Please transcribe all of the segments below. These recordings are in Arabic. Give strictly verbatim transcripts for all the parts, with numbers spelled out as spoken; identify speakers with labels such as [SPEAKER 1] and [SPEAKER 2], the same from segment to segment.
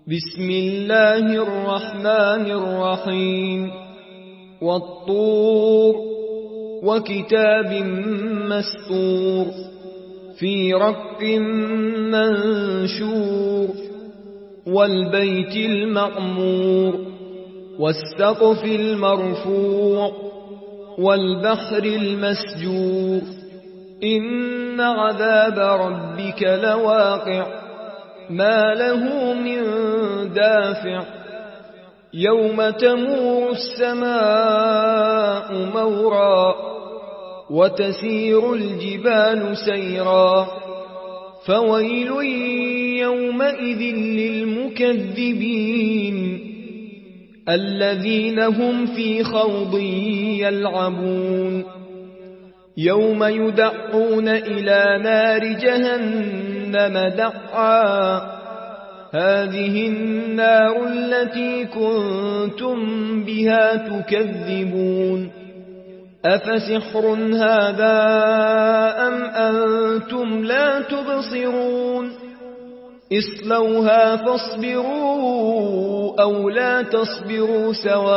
[SPEAKER 1] بسم الله الرحمن الرحيم والطور وكتاب مسطور في رق منشور والبيت المعمور والسقف المرفوع والبحر المسجور إن عذاب ربك لواقع ما له من دافع يوم تمور السماء مورا وتسير الجبال سيرا فويل يومئذ للمكذبين الذين هم في خوض يلعبون يوم يدعون إلى نار جهنم دعا هذه النار التي كنتم بها تكذبون أفسحر هذا أم أنتم لا تبصرون اصلوها فاصبروا أو لا تصبروا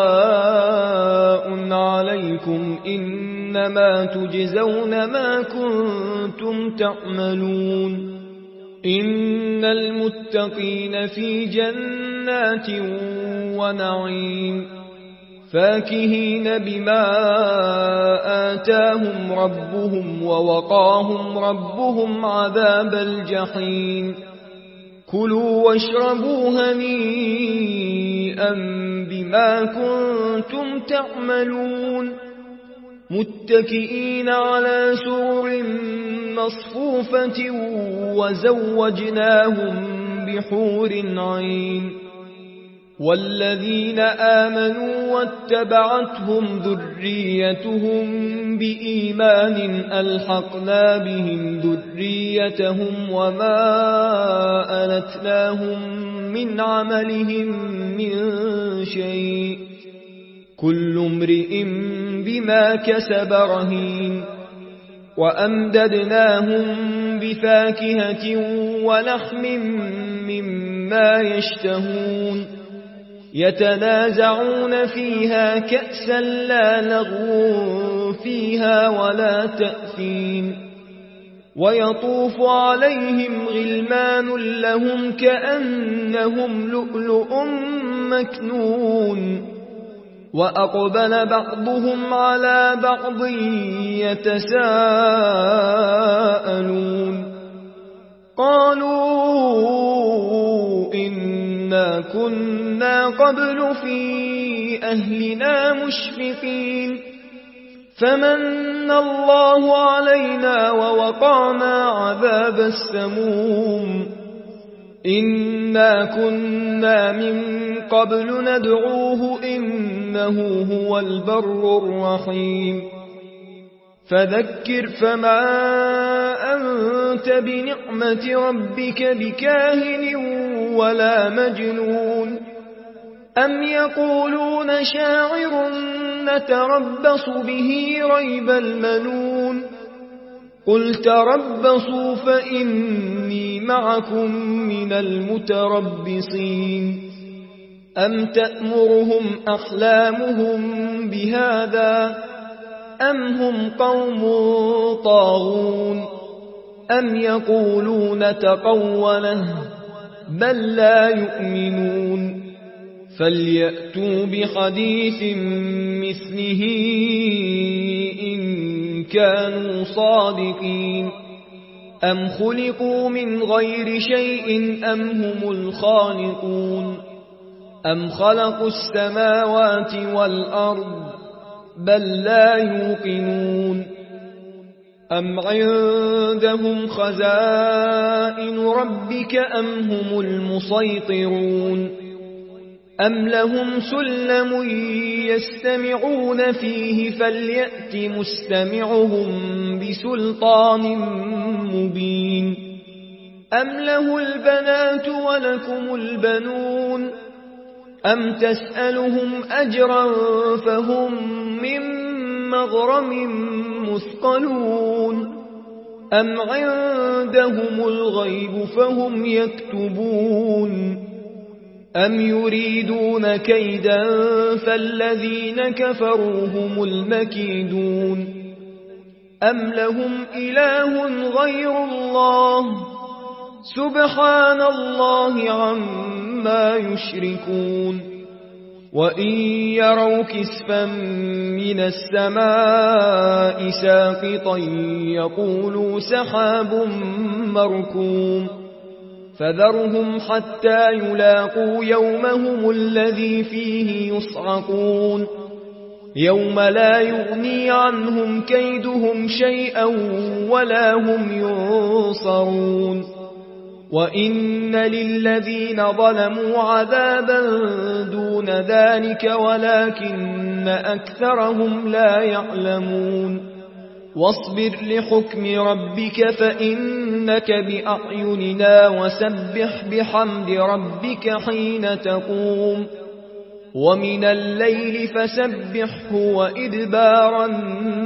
[SPEAKER 1] سواء عليكم إنما تجزون ما كنتم تعملون إن المتقين في جنات ونعيم فاكهين بما آتاهم ربهم ووقاهم ربهم عذاب الجحيم كلوا واشربوا هنيئا بما كنتم تعملون متكئين على سرر مصفوفة وزوجناهم بحور عين والذين آمنوا واتبعتهم ذريتهم بإيمان ألحقنا بهم ذريتهم وما ألتناهم من عملهم من شيء كل امرئ بما كسب رهين وأمددناهم بفاكهة ولحم مما يشتهون يتنازعون فيها كأسا لا لغو فيها ولا تأثيم ويطوف عليهم غلمان لهم كأنهم لؤلؤ مكنون وأقبل بعضهم على بعض يتساءلون قالوا إنا كنا قبل في أهلنا مشفقين فمن الله علينا ووقانا عذاب السموم إنا كنا من قبل ندعوه إنه هو البر الرحيم فذكر فما أنت بنعمة ربك بكاهن ولا مجنون أم يقولون شاعر نتربص به ريب المنون قل تربصوا فإني معكم من المتربصين أم تأمرهم أحلامهم بهذا أم هم قوم طاغون أم يقولون تقوله بل لا يؤمنون فليأتوا بحديث مثله إن كانوا صادقين أم خلقوا من غير شيء أم هم الخالقون أم خلقوا السماوات والأرض بل لا يوقنون أم عندهم خزائن ربك أم هم المسيطرون أم لهم سلم يستمعون فيه فليأت مستمعهم بسلطان مبين أم له البنات ولكم البنون أم تسألهم أجرا فهم من مغرم مثقلون أم عندهم الغيب فهم يكتبون أم يريدون كيدا فالذين كفروا هم المكيدون أم لهم إله غير الله سبحان الله عما يشركون وإن يروا كسفا من السماء ساقطا يقولوا سحاب مركوم فذرهم حتى يلاقوا يومهم الذي فيه يصعقون يوم لا يغني عنهم كيدهم شيئا ولا هم ينصرون وإن للذين ظلموا عذابا دون ذلك ولكن أكثرهم لا يعلمون واصبر لحكم ربك فإنك بأعيننا وسبح بحمد ربك حين تقوم ومن الليل فسبحه وإدبار النجوم